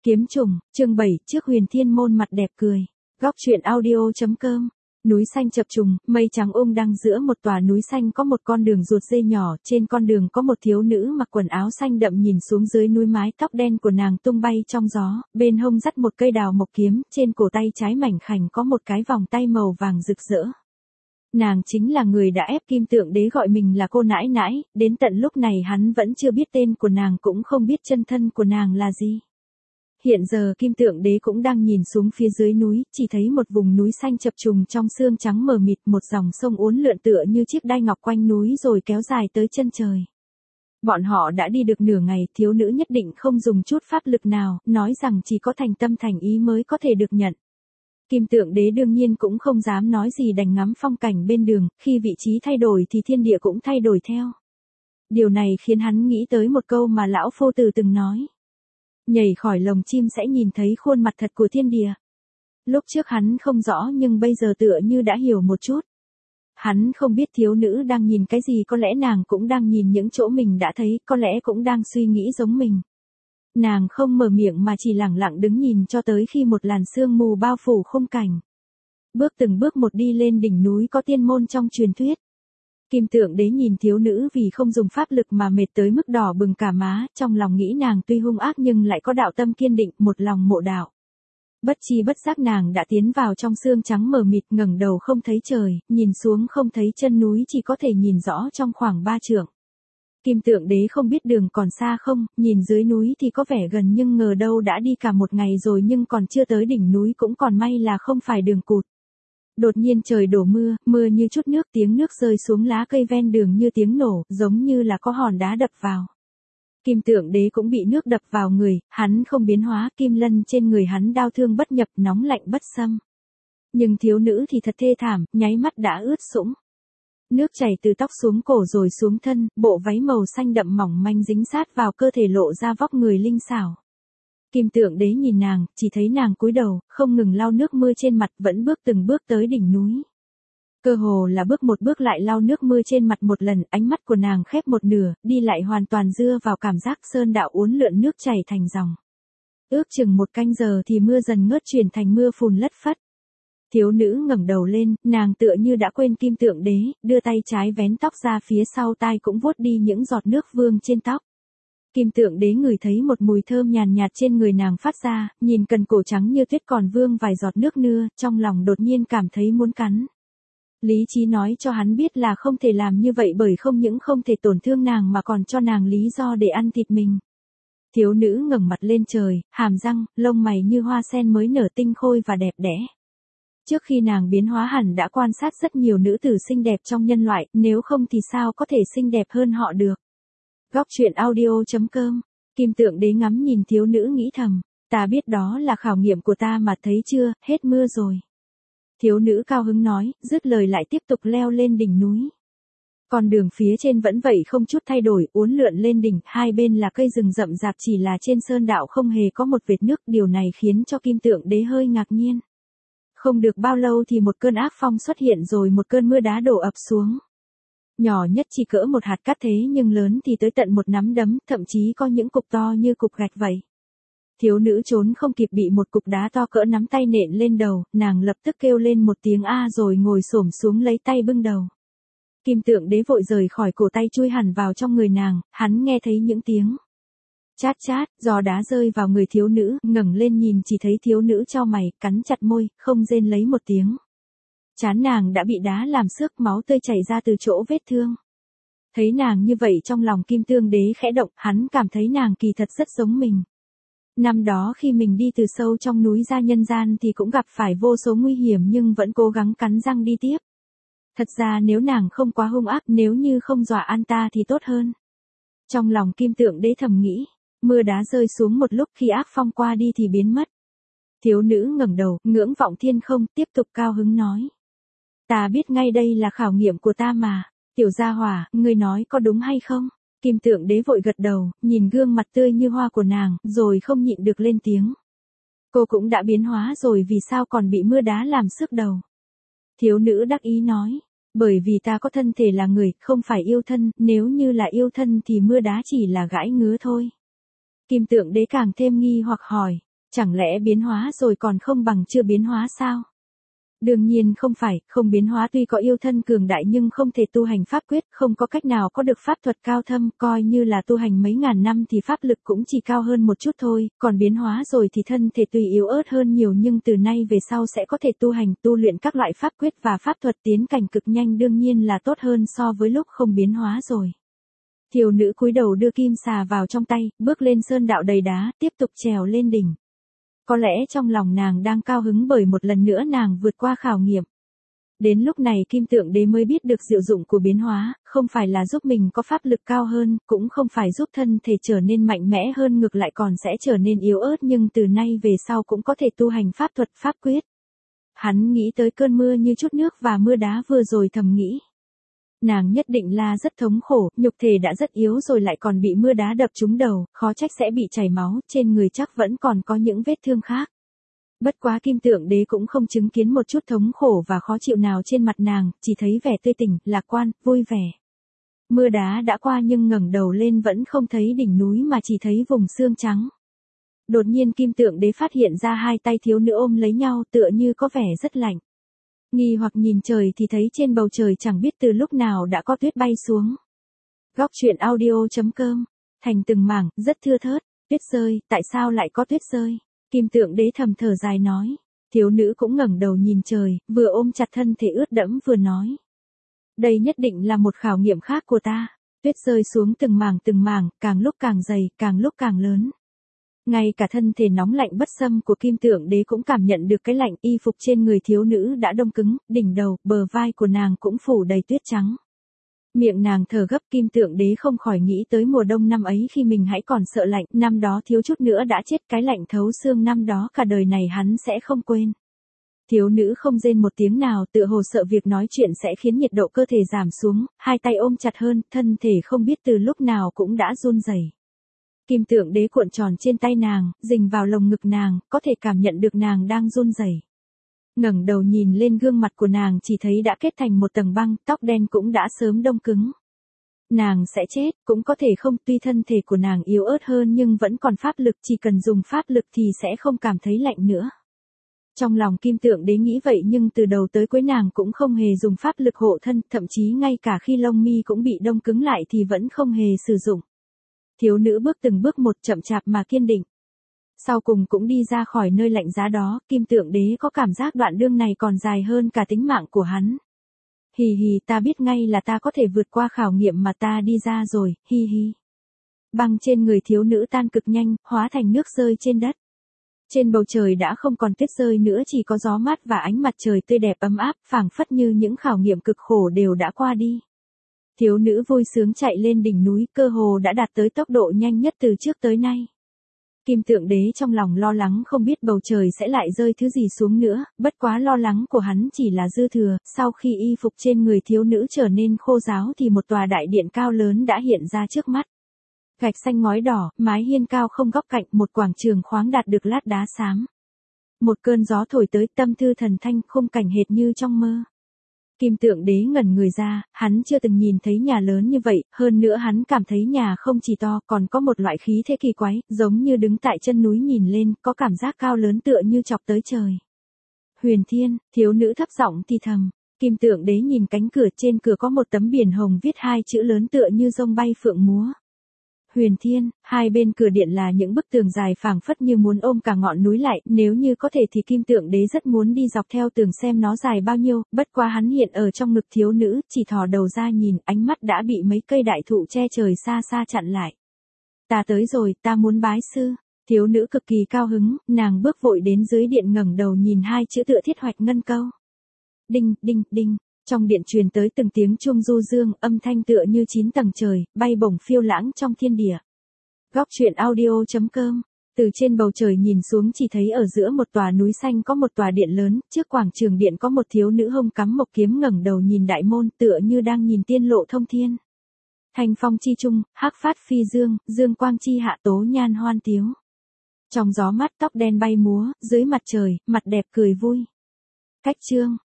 Kiếm trùng, chương 7, trước Huyền Thiên môn mặt đẹp cười. Góc truyện audio.com. Núi xanh chập trùng, mây trắng đang giữa một tòa núi xanh có một con đường ruột dê nhỏ, trên con đường có một thiếu nữ mặc quần áo xanh đậm nhìn xuống dưới núi, mái tóc đen của nàng tung bay trong gió, bên hông dắt một cây đào mộc kiếm, trên cổ tay trái mảnh khảnh có một cái vòng tay màu vàng rực rỡ. Nàng chính là người đã ép Kim Tượng Đế gọi mình là cô nãi nãi, đến tận lúc này hắn vẫn chưa biết tên của nàng, cũng không biết chân thân của nàng là gì. Hiện giờ Kim Tượng Đế cũng đang nhìn xuống phía dưới núi, chỉ thấy một vùng núi xanh chập trùng trong sương trắng mờ mịt, một dòng sông uốn lượn tựa như chiếc đai ngọc quanh núi rồi kéo dài tới chân trời. Bọn họ đã đi được nửa ngày, thiếu nữ nhất định không dùng chút pháp lực nào, nói rằng chỉ có thành tâm thành ý mới có thể được nhận. Kim Tượng Đế đương nhiên cũng không dám nói gì, đành ngắm phong cảnh bên đường, khi vị trí thay đổi thì thiên địa cũng thay đổi theo. Điều này khiến hắn nghĩ tới một câu mà lão Phu Tử từng nói. Nhảy khỏi lồng chim sẽ nhìn thấy khuôn mặt thật của thiên địa. Lúc trước hắn không rõ nhưng bây giờ tựa như đã hiểu một chút. Hắn không biết thiếu nữ đang nhìn cái gì, có lẽ nàng cũng đang nhìn những chỗ mình đã thấy, có lẽ cũng đang suy nghĩ giống mình. Nàng không mở miệng mà chỉ lặng lặng đứng nhìn cho tới khi một làn sương mù bao phủ khung cảnh. Bước từng bước một đi lên đỉnh núi có tiên môn trong truyền thuyết. Kim Tượng Đế nhìn thiếu nữ vì không dùng pháp lực mà mệt tới mức đỏ bừng cả má, trong lòng nghĩ nàng tuy hung ác nhưng lại có đạo tâm kiên định, một lòng mộ đạo. Bất chi bất giác nàng đã tiến vào trong sương trắng mờ mịt, ngẩng đầu không thấy trời, nhìn xuống không thấy chân núi, chỉ có thể nhìn rõ trong khoảng 3 trượng. Kim Tượng Đế không biết đường còn xa không, nhìn dưới núi thì có vẻ gần nhưng ngờ đâu đã đi cả một ngày rồi nhưng còn chưa tới đỉnh núi, cũng còn may là không phải đường cụt. Đột nhiên trời đổ mưa, mưa như chút nước, tiếng nước rơi xuống lá cây ven đường như tiếng nổ, giống như là có hòn đá đập vào. Kim Tượng Đế cũng bị nước đập vào người, hắn không biến hóa, kim lân trên người hắn đau thương bất nhập, nóng lạnh bất xâm. Nhưng thiếu nữ thì thật thê thảm, nháy mắt đã ướt sũng. Nước chảy từ tóc xuống cổ rồi xuống thân, bộ váy màu xanh đậm mỏng manh dính sát vào cơ thể lộ ra vóc người linh xảo. Kim Tượng Đế nhìn nàng, chỉ thấy nàng cúi đầu, không ngừng lau nước mưa trên mặt, vẫn bước từng bước tới đỉnh núi. Cơ hồ là bước một bước lại lau nước mưa trên mặt một lần, ánh mắt của nàng khép một nửa, đi lại hoàn toàn dưa vào cảm giác sơn đạo uốn lượn nước chảy thành dòng. Ước chừng 1 canh giờ thì mưa dần ngớt chuyển thành mưa phùn lất phất. Thiếu nữ ngẩng đầu lên, nàng tựa như đã quên Kim Tượng Đế, đưa tay trái vén tóc ra phía sau tai cũng vuốt đi những giọt nước vương trên tóc. Kim Tượng Đế ngửi thấy một mùi thơm nhàn nhạt trên người nàng phát ra, nhìn cần cổ trắng như tuyết còn vương vài giọt nước nưa, trong lòng đột nhiên cảm thấy muốn cắn. Lý trí nói cho hắn biết là không thể làm như vậy, bởi không những không thể tổn thương nàng mà còn cho nàng lý do để ăn thịt mình. Thiếu nữ ngẩng mặt lên trời, hàm răng, lông mày như hoa sen mới nở tinh khôi và đẹp đẽ. Trước khi nàng biến hóa hẳn đã quan sát rất nhiều nữ tử xinh đẹp trong nhân loại, nếu không thì sao có thể xinh đẹp hơn họ được. Góc truyện audio.com. Kim Tượng Đế ngắm nhìn thiếu nữ nghĩ thầm, ta biết đó là khảo nghiệm của ta mà, thấy chưa, hết mưa rồi. Thiếu nữ cao hứng nói, dứt lời lại tiếp tục leo lên đỉnh núi. Con đường phía trên vẫn vậy không chút thay đổi, uốn lượn lên đỉnh, hai bên là cây rừng rậm rạp, chỉ là trên sơn đạo không hề có một vệt nước, điều này khiến cho Kim Tượng Đế hơi ngạc nhiên. Không được bao lâu thì một cơn ác phong xuất hiện rồi một cơn mưa đá đổ ập xuống. Nhỏ nhất chỉ cỡ một hạt cát thế nhưng lớn thì tới tận một nắm đấm, thậm chí có những cục to như cục gạch vậy. Thiếu nữ trốn không kịp, bị một cục đá to cỡ nắm tay nện lên đầu, nàng lập tức kêu lên một tiếng a rồi ngồi xổm xuống lấy tay bưng đầu. Kim Tượng Đế vội rời khỏi cổ tay chui hẳn vào trong người nàng, hắn nghe thấy những tiếng chát chát, giò đá rơi vào người thiếu nữ, ngẩng lên nhìn chỉ thấy thiếu nữ chau mày, cắn chặt môi, không rên lấy một tiếng. Trán nàng đã bị đá làm xước, máu tươi chảy ra từ chỗ vết thương. Thấy nàng như vậy trong lòng Kim Tượng Đế khẽ động, hắn cảm thấy nàng kỳ thật rất giống mình. Năm đó khi mình đi từ sâu trong núi ra nhân gian thì cũng gặp phải vô số nguy hiểm nhưng vẫn cố gắng cắn răng đi tiếp. Thật ra nếu nàng không quá hung ác, nếu như không dọa ăn ta thì tốt hơn. Trong lòng Kim Tượng Đế thầm nghĩ, mưa đá rơi xuống một lúc, khi ác phong qua đi thì biến mất. Thiếu nữ ngẩng đầu, ngưỡng vọng thiên không, tiếp tục cao hứng nói. Ta biết ngay đây là khảo nghiệm của ta mà, tiểu gia hỏa, ngươi nói có đúng hay không? Kim Tượng Đế vội gật đầu, nhìn gương mặt tươi như hoa của nàng, rồi không nhịn được lên tiếng. Cô cũng đã biến hóa rồi, vì sao còn bị mưa đá làm xước đầu? Thiếu nữ đắc ý nói, bởi vì ta có thân thể là người, không phải yêu thân, nếu như là yêu thân thì mưa đá chỉ là gãi ngứa thôi. Kim Tượng Đế càng thêm nghi hoặc hỏi, Chẳng lẽ biến hóa rồi còn không bằng chưa biến hóa sao? Đương nhiên không phải, không biến hóa tuy có yêu thân cường đại nhưng không thể tu hành pháp quyết, không có cách nào có được pháp thuật cao thâm, coi như là tu hành mấy ngàn năm thì pháp lực cũng chỉ cao hơn một chút thôi, còn biến hóa rồi thì thân thể tuy yếu ớt hơn nhiều nhưng từ nay về sau sẽ có thể tu hành, tu luyện các loại pháp quyết và pháp thuật tiến cảnh cực nhanh đương nhiên là tốt hơn so với lúc không biến hóa rồi. Thiếu nữ cúi đầu đưa kim xà vào trong tay, bước lên sơn đạo đầy đá, tiếp tục trèo lên đỉnh. Có lẽ trong lòng nàng đang cao hứng bởi một lần nữa nàng vượt qua khảo nghiệm. Đến lúc này Kim Tượng Đế mới biết được diệu dụng của biến hóa, không phải là giúp mình có pháp lực cao hơn, cũng không phải giúp thân thể trở nên mạnh mẽ hơn ngược lại còn sẽ trở nên yếu ớt nhưng từ nay về sau cũng có thể tu hành pháp thuật pháp quyết. Hắn nghĩ tới cơn mưa như chút nước và mưa đá vừa rồi thầm nghĩ. Nàng nhất định là rất thống khổ, nhục thể đã rất yếu rồi lại còn bị mưa đá đập trúng đầu, khó trách sẽ bị chảy máu, trên người chắc vẫn còn có những vết thương khác. Bất quá Kim Tượng Đế cũng không chứng kiến một chút thống khổ và khó chịu nào trên mặt nàng, chỉ thấy vẻ tươi tỉnh, lạc quan, vui vẻ. Mưa đá đã qua nhưng ngẩng đầu lên vẫn không thấy đỉnh núi mà chỉ thấy vùng xương trắng. Đột nhiên Kim Tượng Đế phát hiện ra hai tay thiếu nữ ôm lấy nhau tựa như có vẻ rất lạnh. Nghi hoặc nhìn trời thì thấy trên bầu trời chẳng biết từ lúc nào đã có tuyết bay xuống. Góc truyện audio.com, thành từng mảng, rất thưa thớt, tuyết rơi, tại sao lại có tuyết rơi? Kim Tượng Đế thầm thở dài nói. Thiếu nữ cũng ngẩng đầu nhìn trời, vừa ôm chặt thân thể ướt đẫm vừa nói. Đây nhất định là một khảo nghiệm khác của ta. Tuyết rơi xuống từng mảng, càng lúc càng dày, càng lúc càng lớn. Ngay cả thân thể nóng lạnh bất xâm của Kim Tượng Đế cũng cảm nhận được cái lạnh, y phục trên người thiếu nữ đã đông cứng, đỉnh đầu, bờ vai của nàng cũng phủ đầy tuyết trắng. Miệng nàng thở gấp Kim Tượng Đế không khỏi nghĩ tới mùa đông năm ấy khi mình hãy còn sợ lạnh, năm đó thiếu chút nữa đã chết cái lạnh thấu xương năm đó cả đời này hắn sẽ không quên. Thiếu nữ không rên một tiếng nào tựa hồ sợ việc nói chuyện sẽ khiến nhiệt độ cơ thể giảm xuống, hai tay ôm chặt hơn, thân thể không biết từ lúc nào cũng đã run rẩy. Kim Tượng Đế cuộn tròn trên tay nàng, rình vào lồng ngực nàng, có thể cảm nhận được nàng đang run rẩy. Ngẩng đầu nhìn lên gương mặt của nàng chỉ thấy đã kết thành một tầng băng, tóc đen cũng đã sớm đông cứng. Nàng sẽ chết, cũng có thể không, tuy thân thể của nàng yếu ớt hơn nhưng vẫn còn pháp lực, chỉ cần dùng pháp lực thì sẽ không cảm thấy lạnh nữa. Trong lòng Kim Tượng Đế nghĩ vậy nhưng từ đầu tới cuối nàng cũng không hề dùng pháp lực hộ thân, thậm chí ngay cả khi lông mi cũng bị đông cứng lại thì vẫn không hề sử dụng. Thiếu nữ bước từng bước một chậm chạp mà kiên định. Sau cùng cũng đi ra khỏi nơi lạnh giá đó, Kim Tượng Đế có cảm giác đoạn đường này còn dài hơn cả tính mạng của hắn. Hì hì, ta biết ngay là ta có thể vượt qua khảo nghiệm mà ta đi ra rồi, hi hi. Băng trên người thiếu nữ tan cực nhanh, hóa thành nước rơi trên đất. Trên bầu trời đã không còn tuyết rơi nữa, chỉ có gió mát và ánh mặt trời tươi đẹp ấm áp, phảng phất như những khảo nghiệm cực khổ đều đã qua đi. Thiếu nữ vui sướng chạy lên đỉnh núi, cơ hồ đã đạt tới tốc độ nhanh nhất từ trước tới nay. Kim Tượng Đế trong lòng lo lắng không biết bầu trời sẽ lại rơi thứ gì xuống nữa, bất quá lo lắng của hắn chỉ là dư thừa, sau khi y phục trên người thiếu nữ trở nên khô ráo thì một tòa đại điện cao lớn đã hiện ra trước mắt. Gạch xanh ngói đỏ, mái hiên cao không góc cạnh, một quảng trường khoáng đạt được lát đá xám. Một cơn gió thổi tới, tâm tư thần thanh, khung cảnh hệt như trong mơ. Kim Tượng Đế ngẩn người ra, hắn chưa từng nhìn thấy nhà lớn như vậy, hơn nữa hắn cảm thấy nhà không chỉ to, còn có một loại khí thế kỳ quái, giống như đứng tại chân núi nhìn lên, có cảm giác cao lớn tựa như chọc tới trời. Huyền Thiên, thiếu nữ thấp giọng thì thầm. Kim Tượng Đế nhìn cánh cửa, trên cửa có một tấm biển hồng viết hai chữ lớn tựa như rông bay phượng múa. Huyền Thiên, hai bên cửa điện là những bức tường dài phảng phất như muốn ôm cả ngọn núi lại, nếu như có thể thì Kim Tượng Đế rất muốn đi dọc theo tường xem nó dài bao nhiêu, bất quá hắn hiện ở trong ngực thiếu nữ, chỉ thò đầu ra nhìn, ánh mắt đã bị mấy cây đại thụ che trời xa xa chặn lại. Ta tới rồi, ta muốn bái sư. Thiếu nữ cực kỳ cao hứng, nàng bước vội đến dưới điện ngẩng đầu nhìn hai chữ tựa thiết hoạch ngân câu. Đinh, đinh, đinh. Trong điện truyền tới từng tiếng chuông du dương, âm thanh tựa như 9 tầng trời, bay bổng phiêu lãng trong thiên địa. Góc truyện audio.com, từ trên bầu trời nhìn xuống chỉ thấy ở giữa một tòa núi xanh có một tòa điện lớn, trước quảng trường điện có một thiếu nữ hông cắm mộc kiếm ngẩng đầu nhìn đại môn tựa như đang nhìn tiên lộ thông thiên. Thanh phong chi trung, hắc phát phi dương, dương quang chi hạ tố nhan hoan tiếu. Trong gió mát tóc đen bay múa, dưới mặt trời, mặt đẹp cười vui. Cách chương